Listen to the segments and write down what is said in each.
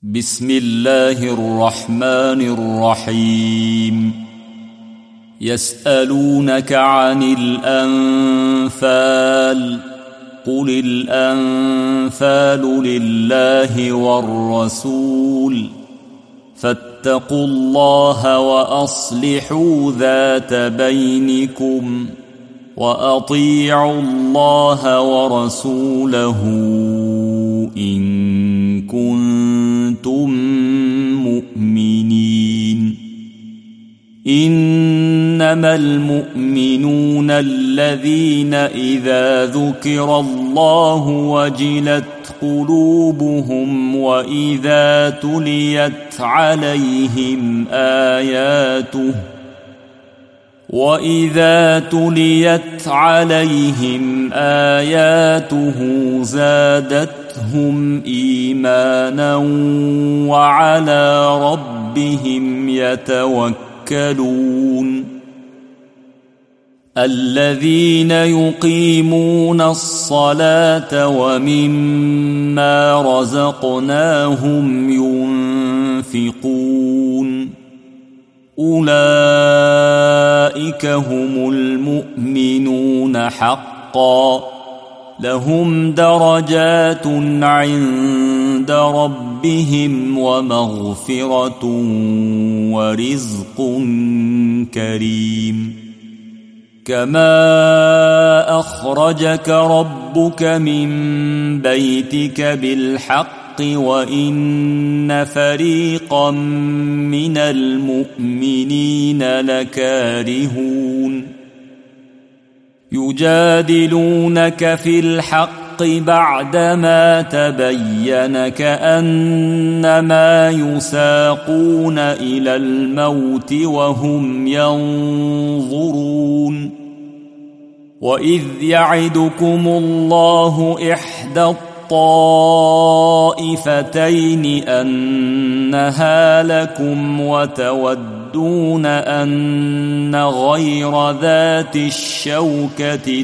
بسم الله الرحمن الرحيم. يسألونك عن الأنفال قل الأنفال لله والرسول فاتقوا الله وأصلحوا ذات بينكم وأطيعوا الله ورسوله إن كنتم مؤمنين. إنما المؤمنون الذين إذا ذكر الله وجلت قلوبهم وإذا تليت عليهم آياته زادتهم إيمانا وعلى ربهم يتوكلون. الذين يقيمون الصلاة ومما رزقناهم ينفقون أولئك هم المؤمنون حقا لهم درجات عند ربهم ومغفرة ورزق كريم. كما أخرجك ربك من بيتك بالحق وإن فريقا من المؤمنين لكارهون. يجادلونك في الحق بعدما تبين كأنما يساقون إلى الموت وهم ينظرون. وإذ يعدكم الله إحدى الطائفتين أنها لكم وتودون أن غير ذات الشوكة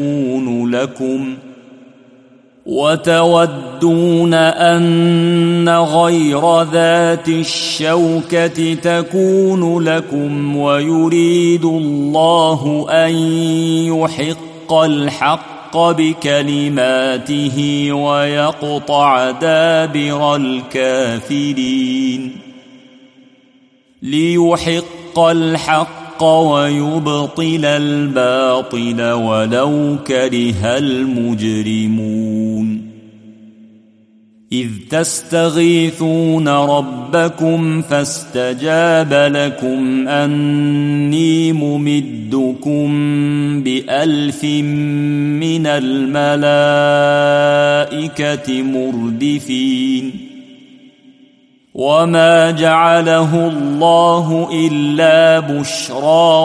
تكون لكم ويريد الله أن يحق الحق بكلماته ويقطع دابر الكافرين. ليحق الحق ويبطل الباطل ولو كره المجرمون. إذ تستغيثون ربكم فاستجاب لكم أني ممدكم ب1000 من الملائكة مردفين. وما جعله الله إلا بشرى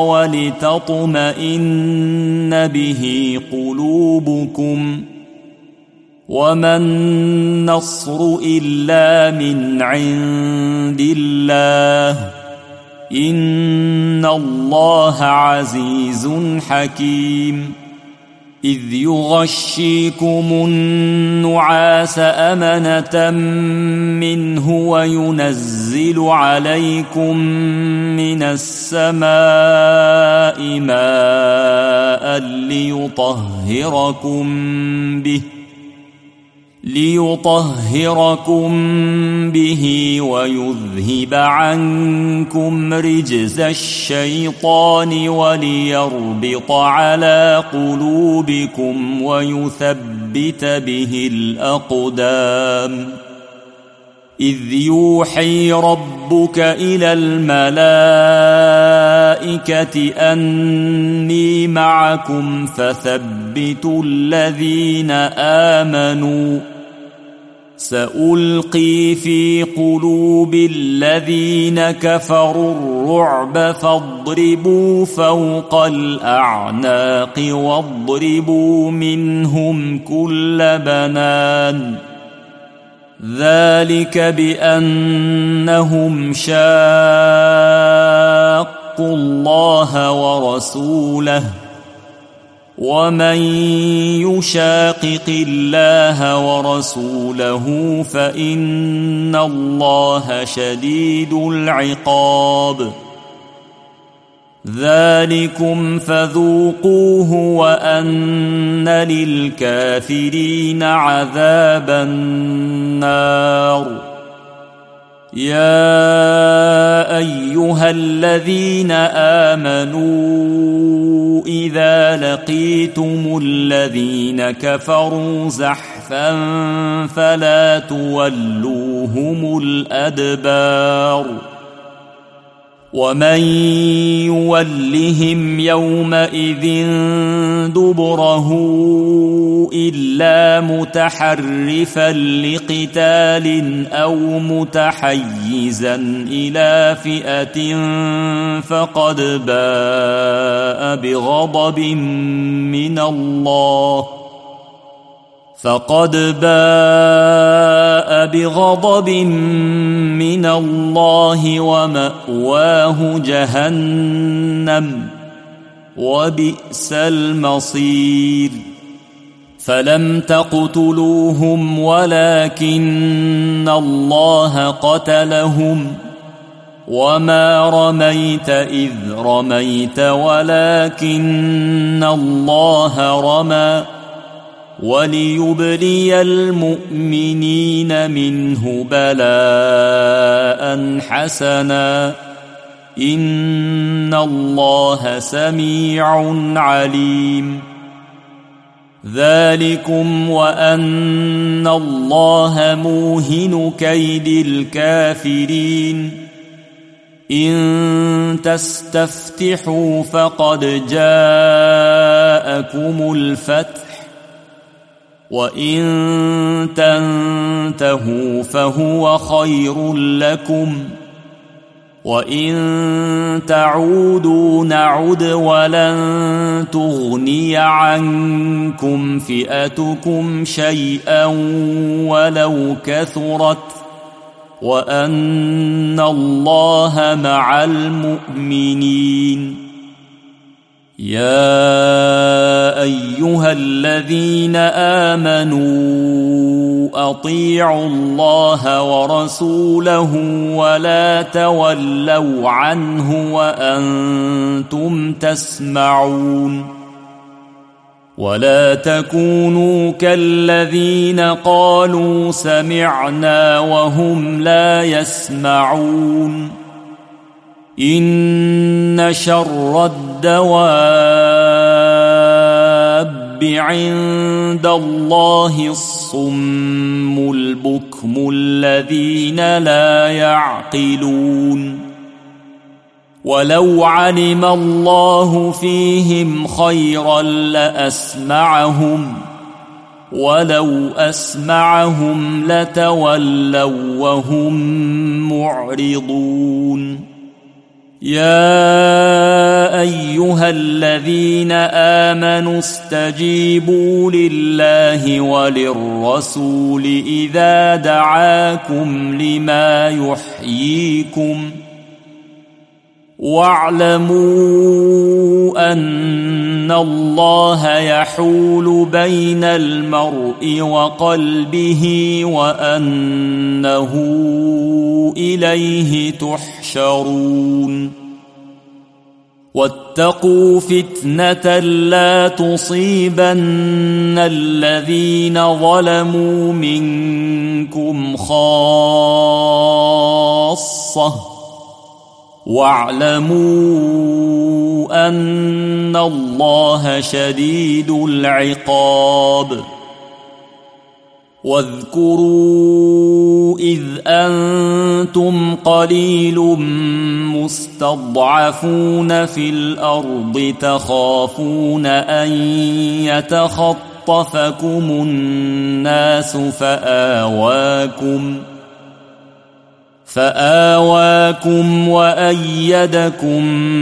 ولتطمئن به قلوبكم وما النصر إلا من عند الله إن الله عزيز حكيم. إذ يغشيكم النعاس أمنة منه وينزل عليكم من السماء ماء ليطهركم به ويذهب عنكم رجز الشيطان وليربط على قلوبكم ويثبت به الأقدام. إذ يوحي ربك إلى الملائكة أني معكم فثبتوا الذين آمنوا. سألقي في قلوب الذين كفروا الرعب فاضربوا فوق الأعناق واضربوا منهم كل بنان. ذلك بأنهم شاقوا الله ورسوله ومن يشاقق الله ورسوله فإن الله شديد العقاب ذلكم فذوقوه وأن للكافرين عذاب النار يا أيها الذين آمنوا إذا لقيتم الذين كفروا زحفا فلا تولوهم الأدبار ومن يولهم يومئذ دبره إلا متحرفا لقتال أو متحيزا إلى فئة فقد باء بغضب من الله ومأواه جهنم وبئس المصير فلم تقتلوهم ولكن الله قتلهم وما رميت إذ رميت ولكن الله رمى وليبلي المؤمنين منه بلاء حسنا إن الله سميع عليم ذلكم وأن الله موهن كيد الكافرين إن تستفتحوا فقد جاءكم الفتح وإن تنتهوا فهو خير لكم وإن تعودوا نعد ولن تغني عنكم فئتكم شيئا ولو كثرت وأن الله مع المؤمنين يا أيها الذين آمنوا أطيعوا الله ورسوله ولا تولوا عنه وأنتم تسمعون ولا تكونوا كالذين قالوا سمعنا وهم لا يسمعون إن شر الدواب عند الله الصم البكم الذين لا يعقلون ولو علم الله فيهم خيرا لأسمعهم ولو أسمعهم لتولوا وهم معرضون يا أيها الذين آمنوا استجيبوا لله وللرسول إذا دعاكم لما يحييكم واعلموا أن الله يحول بين المرء وقلبه وأنه إليه تحشرون واتقوا فتنة لا تصيبن الذين ظلموا منكم خاصة واعلموا أن الله شديد العقاب واذكروا إذ أنتم قليل مستضعفون في الأرض تخافون أن يتخطفكم الناس فآواكم وأيدكم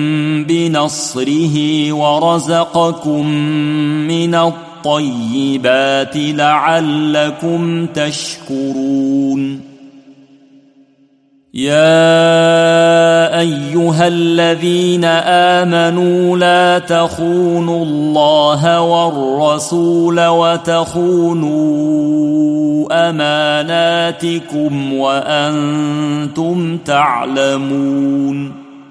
بنصره ورزقكم من الطيبات لعلكم تشكرون يا أيها الذين آمنوا لا تخونوا الله والرسول وتخونوا أماناتكم وأنتم تعلمون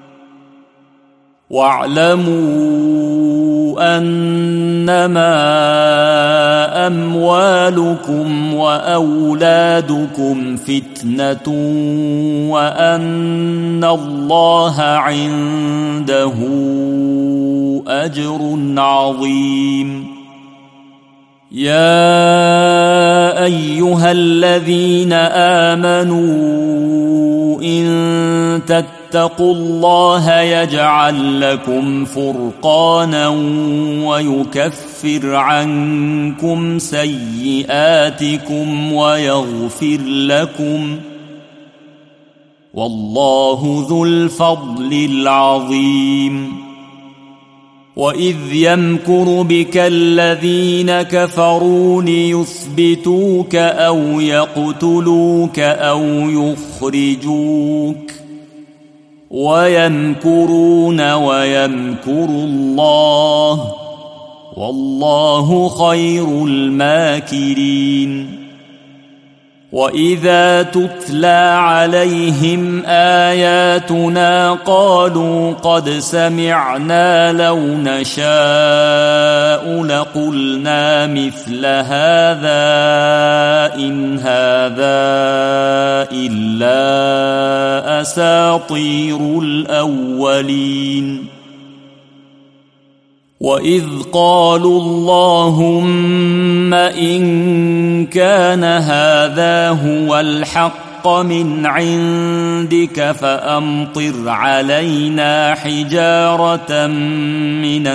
واعلموا أنما أموالكم وأولادكم فتنة وأن الله عنده أجر عظيم. يا أيها الذين آمنوا إن تتقوا الله يجعل لكم فرقانا ويكفر عنكم سيئاتكم ويغفر لكم والله ذو الفضل العظيم. وإذ يمكر بك الذين كفروا ليثبتوك أو يقتلوك أو يخرجوك ويمكرون ويمكر الله والله خير الماكرين. وإذا تتلى عليهم آياتنا قالوا قد سمعنا لو نشاء لقلنا مثل هذا إن هذا إلا أساطير الأولين. وإذ قالوا اللهم إن كان هذا هو الحق من عندك فأمطر علينا حجارة من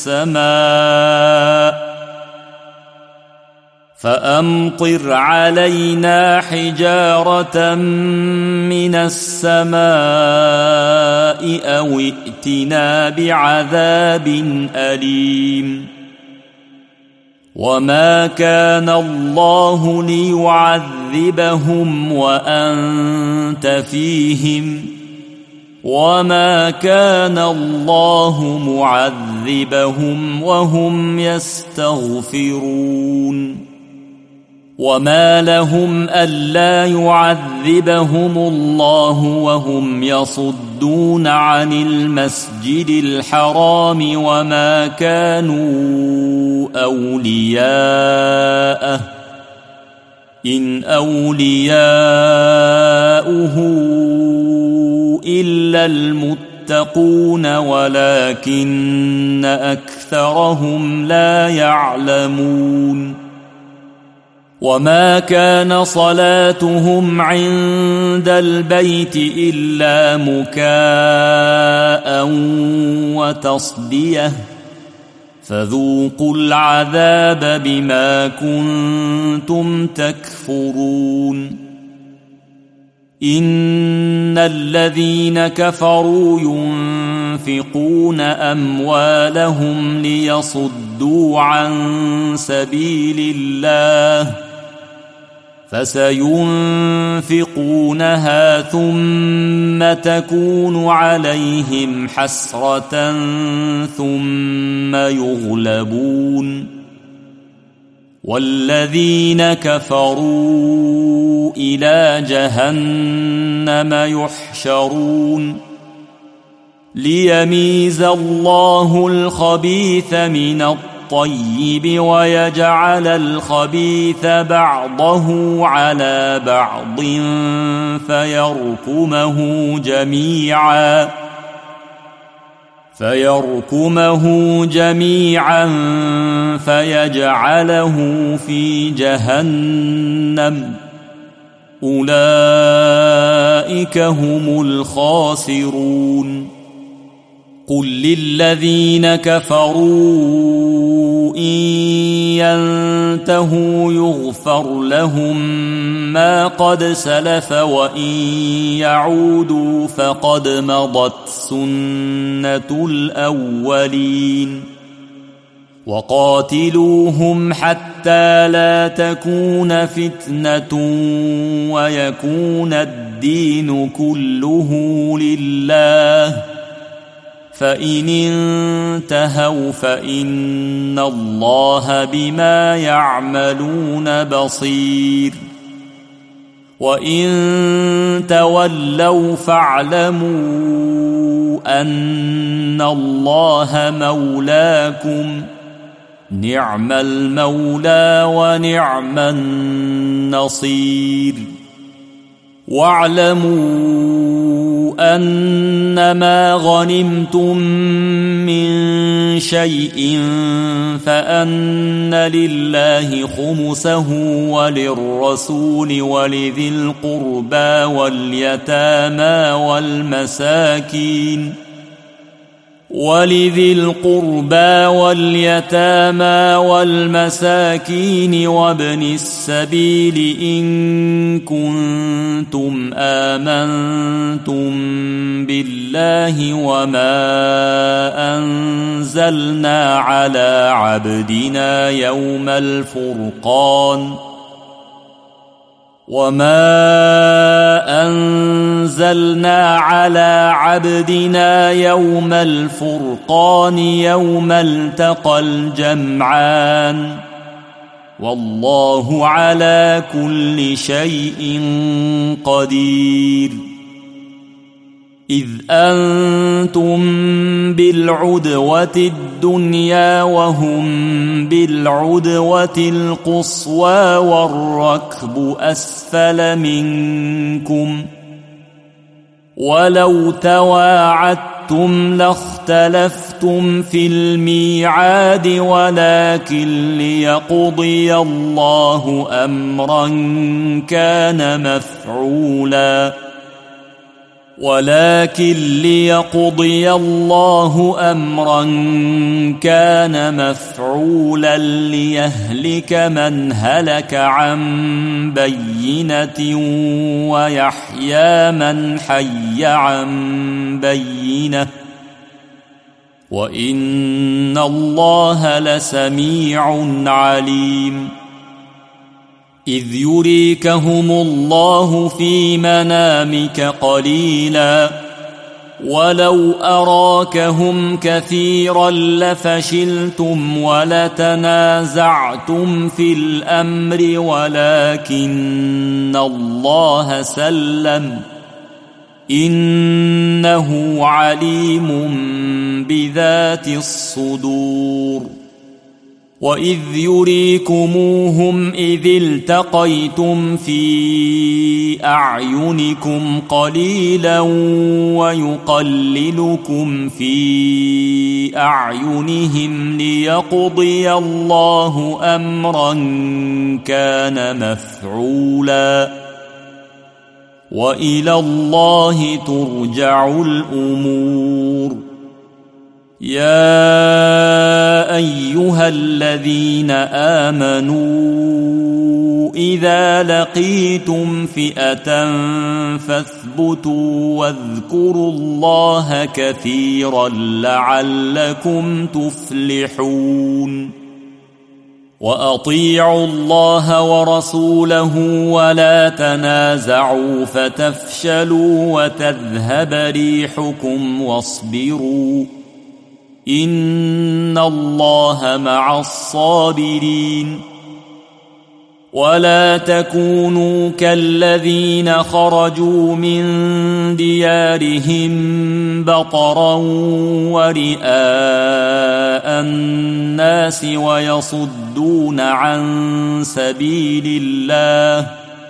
السماء أو ائتنا بعذاب أليم. وما كان الله ليعذبهم وأنت فيهم وما كان الله معذبهم وهم يستغفرون. وما لهم ألا يعذبهم الله وهم يصدون عن المسجد الحرام وما كانوا أولياءه إن أولياؤه إلا المتقون ولكن أكثرهم لا يعلمون. وما كان صلاتهم عند البيت إلا مكاء وتصدية فذوقوا العذاب بما كنتم تكفرون. إن الذين كفروا ينفقون أموالهم ليصدوا عن سبيل الله فسينفقونها ثم تكون عليهم حسرة ثم يغلبون والذين كفروا إلى جهنم يحشرون ليميز الله الخبيث من الطيب ويجعل الخبيث بعضه على بعض فيركمه جميعا فيجعله في جهنم أولئك هم الخاسرون. قل للذين كفروا إن ينتهوا يغفر لهم ما قد سلف وإن يعودوا فقد مضت سنة الأولين. وقاتلوهم حتى لا تكون فتنة ويكون الدين كله لله، فإن انتهوا فإن الله بما يعملون بصير. وإن تولوا فاعلموا أن الله مولاكم، نعم المولى ونعم النصير. واعلموا أنما غنمتم من شيء فأن لله خمسه وللرسول ولذي القربى واليتامى والمساكين وابن السبيل إن كنتم آمنتم بالله وما أنزلنا على عبدنا يوم الفرقان يوم التقى الجمعان، والله على كل شيء قدير. إذ أنتم بالعدوة الدنيا وهم بالعدوة القصوى والركب أسفل منكم، ولو تواعدتم لاختلفتم في الميعاد، ولكن ليقضي الله أمرا كان مفعولا ليهلك من هلك عن بينة ويحيى من حي عن بينة، وإن الله لسميع عليم. إذ يريكهم الله في منامك قليلا، ولو أراكهم كثيرا لفشلتم ولتنازعتم في الأمر، ولكن الله سلم، إنه عليم بذات الصدور. وإذ يريكموهم إذ التقيتم في أعينكم قليلا ويقللكم في أعينهم ليقضي الله أمرا كان مفعولا، وإلى الله ترجع الأمور. يا أيها الذين آمنوا إذا لقيتم فئة فاثبتوا واذكروا الله كثيرا لعلكم تفلحون. وأطيعوا الله ورسوله ولا تنازعوا فتفشلوا وتذهب ريحكم واصبروا، إن الله مع الصابرين. ولا تكونوا كالذين خرجوا من ديارهم بطرا ورئاء الناس ويصدون عن سبيل الله،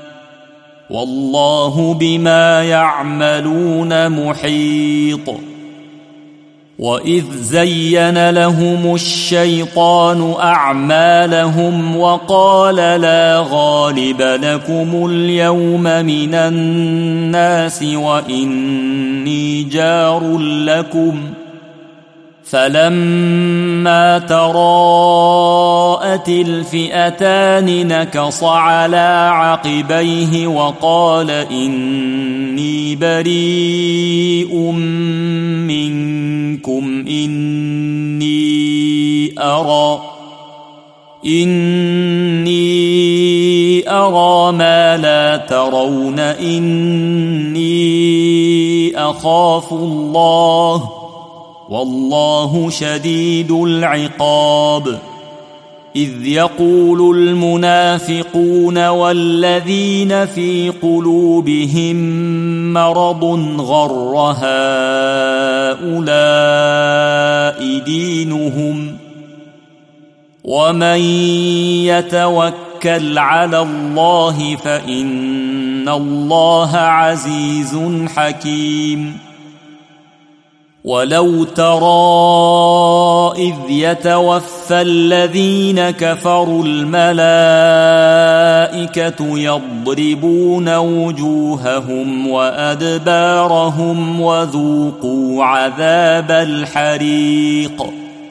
والله بما يعملون محيط. وإذ زين لهم الشيطان أعمالهم وقال لا غالب لكم اليوم من الناس وإني جار لكم، فلما تراءت الفئتان نكص على عقبيه وقال إني بريء منكم إني أرى إني أرى ما لا ترون إني أخاف الله والله شديد العقاب إذ يقول المنافقون والذين في قلوبهم مرض غر هؤلاء دينهم ومن يتوكل على الله فإن الله عزيز حكيم ولو ترى إذ يتوفى الذين كفروا الملائكة يضربون وجوههم وأدبارهم وذوقوا عذاب الحريق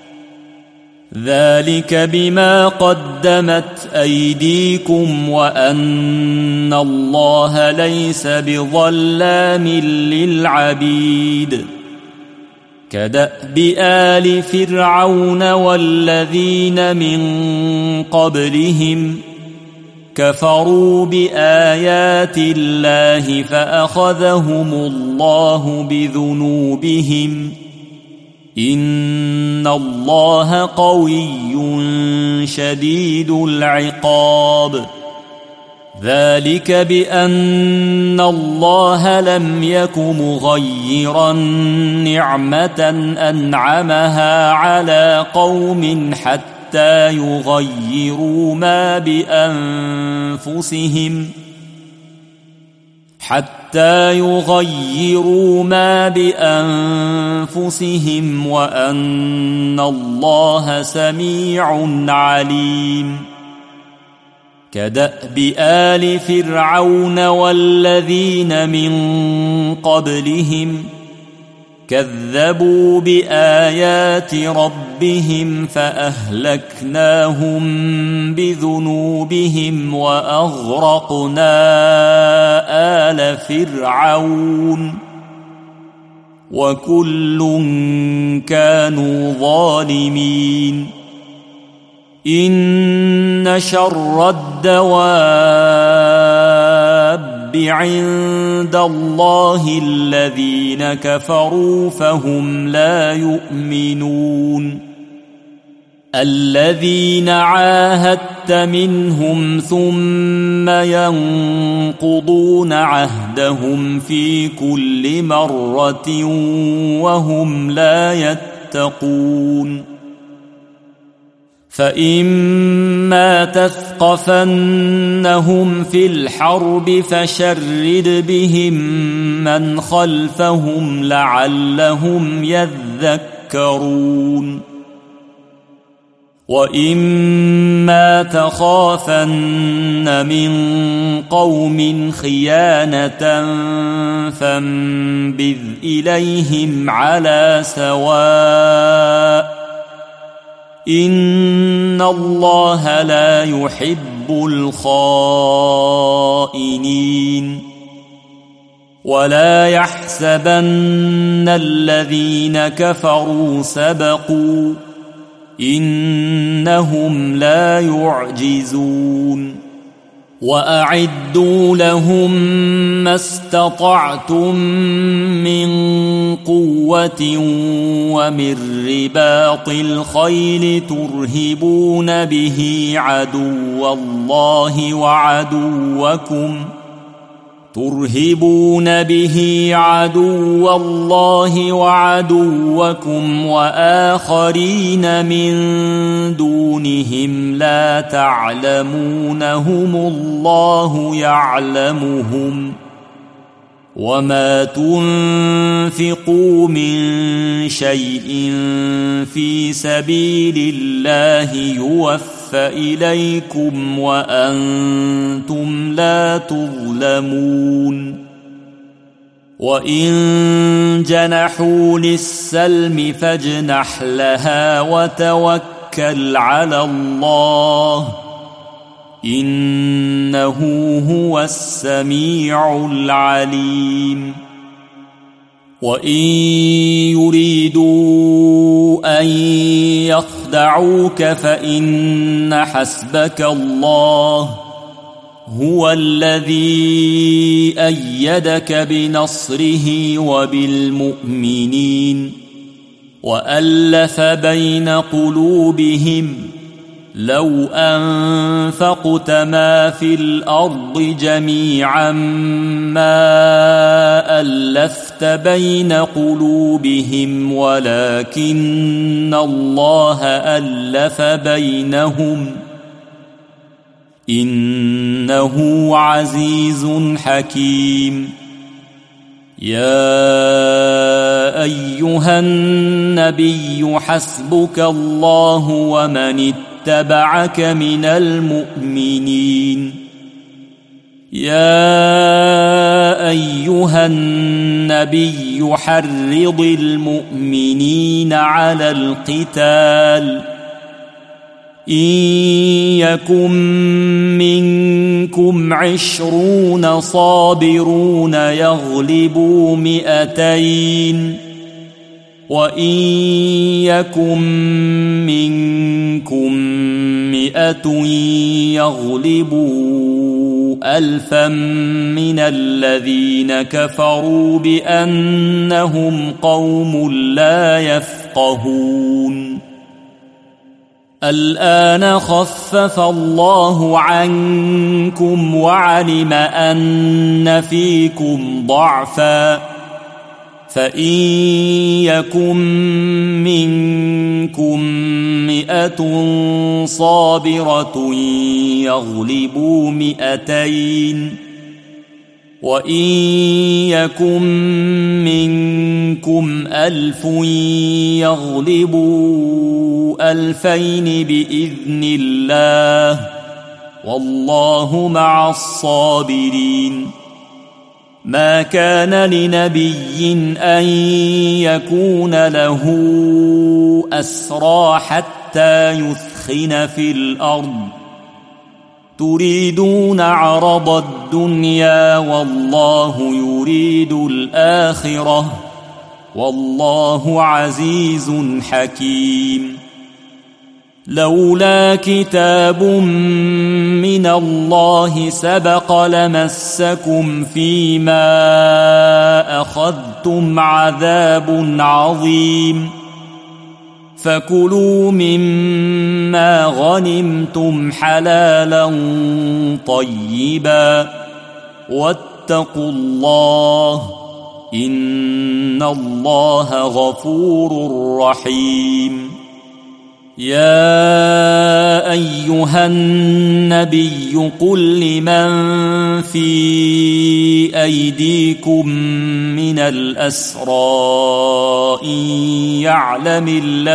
ذلك بما قدمت أيديكم وأن الله ليس بظلام للعبيد كدأب آل فرعون والذين من قبلهم كفروا بآيات الله فأخذهم الله بذنوبهم إن الله قوي شديد العقاب ذلك بأن الله لم يك مغيرا نعمة أنعمها على قوم حتى يغيروا ما بأنفسهم وأن الله سميع عليم كدأب آل فرعون والذين من قبلهم كذبوا بآيات ربهم فأهلكناهم بذنوبهم وأغرقنا آل فرعون وكل كانوا ظالمين إن شر الدواب عند الله الذين كفروا فهم لا يؤمنون الذين عاهدت منهم ثم ينقضون عهدهم في كل مرة وهم لا يتقون فإما تثقفنهم في الحرب فشرد بهم من خلفهم لعلهم يذكرون وإما تخافن من قوم خيانة فانبذ إليهم على سواء إن الله لا يحب الخائنين ولا يحسبن الذين كفروا سبقوا إنهم لا يعجزون وأعدوا لهم ما استطعتم من قوة ومن رباط الخيل ترهبون به عدو الله وعدوكم وآخرين من دونهم لا تعلمونهم الله يعلمهم وما تنفقوا من شيء في سبيل الله يوفى إليكم وأنتم لا تظلمون وإن جنحوا للسلم فاجنح لها وتوكل على الله إنه هو السميع العليم وإن يريدوا أن يخدعوك فإن حسبك الله هو الذي أيدك بنصره وبالمؤمنين وألف بين قلوبهم لو أنفقت ما في الأرض جميعا ما ألفت بين قلوبهم ولكن الله ألف بينهم إنه عزيز حكيم. يا أيها النبي حسبك الله ومن اتبعك من المؤمنين. يا أيها النبي حرض المؤمنين على القتال إن يكن منكم 20 صابرون يغلبوا 200 وإن يكن منكم 100 يغلبوا 1000 من الذين كفروا بأنهم قوم لا يفقهون. الآن خفف الله عنكم وعلم أن فيكم ضعفا فإن يكن منكم 100 صابرة يغلبوا 200 وإن يكن منكم 1000 يغلبوا 2000 بإذن الله والله مع الصابرين. ما كان لنبي أن يكون له أسرى حتى يثخن في الأرض تريدون عرض الدنيا والله يريد الآخرة والله عزيز حكيم. لولا كتاب من الله سبق لمسكم فيما أخذتم عذاب عظيم فكلوا مما غنمتم حلالا طيبا واتقوا الله إن الله غفور رحيم. يا أيها النبي قل لمن في أيديكم من الأسرى إن يعلم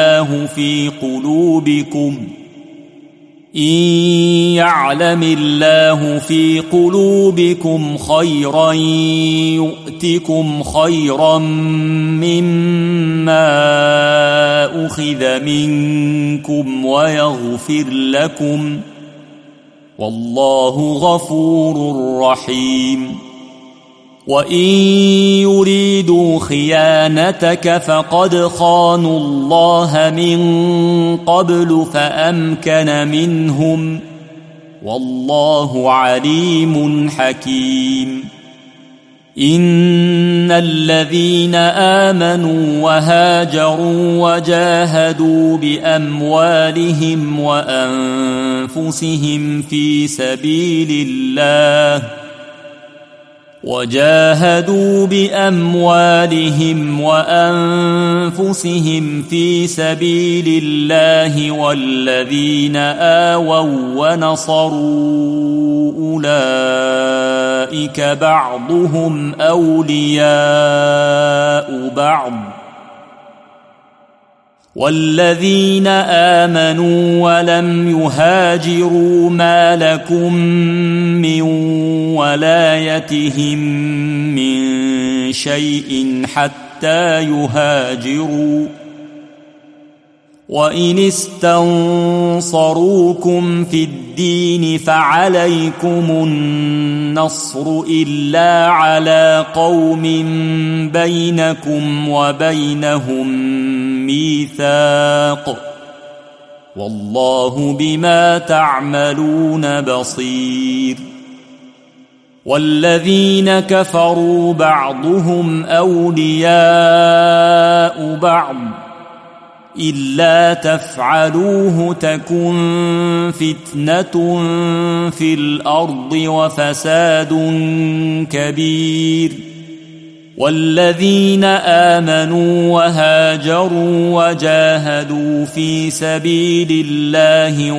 الله في قلوبكم خيرا يؤتكم خيرا مما أخذ منكم ويغفر لكم والله غفور رحيم. وإن يريدوا خيانتك فقد خانوا الله من قبل فأمكن منهم والله عليم حكيم. إن الذين آمنوا وهاجروا وجاهدوا بأموالهم وأنفسهم في سبيل الله والذين آووا ونصروا أولئك بعضهم أولياء بعض والذين آمنوا ولم يهاجروا ما لكم من ولايتهم من شيء حتى يهاجروا وإن استنصروكم في الدين فعليكم النصر إلا على قوم بينكم وبينهم ميثاق والله بما تعملون بصير. والذين كفروا بعضهم أولياء بعض إلا تفعلوه تكن فتنة في الأرض وفساد كبير. والذين آمنوا وهاجروا وجاهدوا في سبيل الله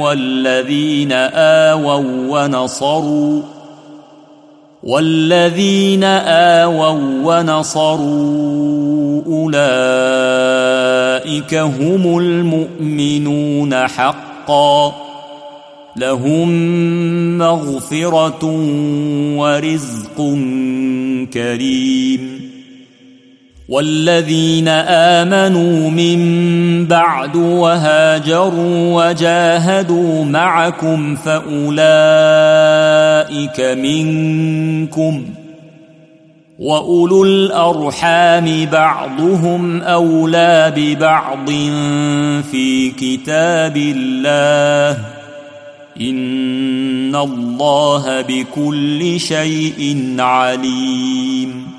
والذين آووا ونصروا أولئك هم المؤمنون حقا لهم مغفرة ورزق كريم. والذين آمنوا من بعد وهاجروا وجاهدوا معكم فأولئك منكم وأولو الأرحام بعضهم أولى ببعض في كتاب الله إن الله بكل شيء عليم.